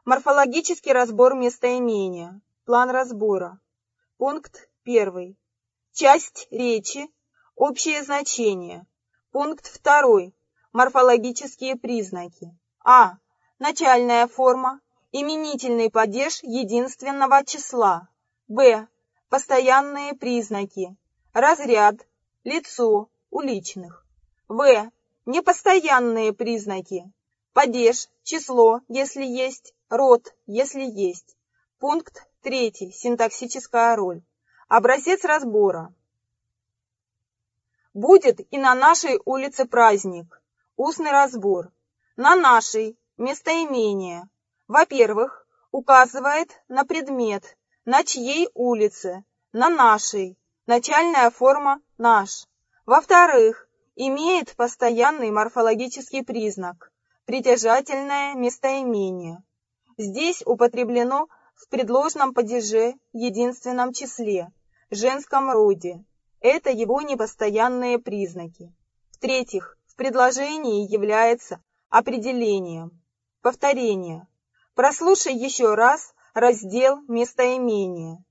Морфологический разбор местоимения. План разбора. Пункт 1. Часть речи. Общее значение. Пункт 2. Морфологические признаки. А. Начальная форма. Именительный падеж единственного числа. Б. Постоянные признаки. Разряд. Лицо. Уличных. В. Непостоянные признаки. Падеж, число, если есть, род, если есть. Пункт 3. Синтаксическая роль. Образец разбора. Будет и на нашей улице праздник. Устный разбор. На нашей местоимение. Во-первых, указывает на предмет, на чьей улице, на нашей. Начальная форма «наш». Во-вторых, имеет постоянный морфологический признак. Притяжательное местоимение. Здесь употреблено в предложном падеже, единственном числе, женском роде. Это его непостоянные признаки. В-третьих, в предложении является определением. Повторение. Прослушай еще раз раздел местоимения.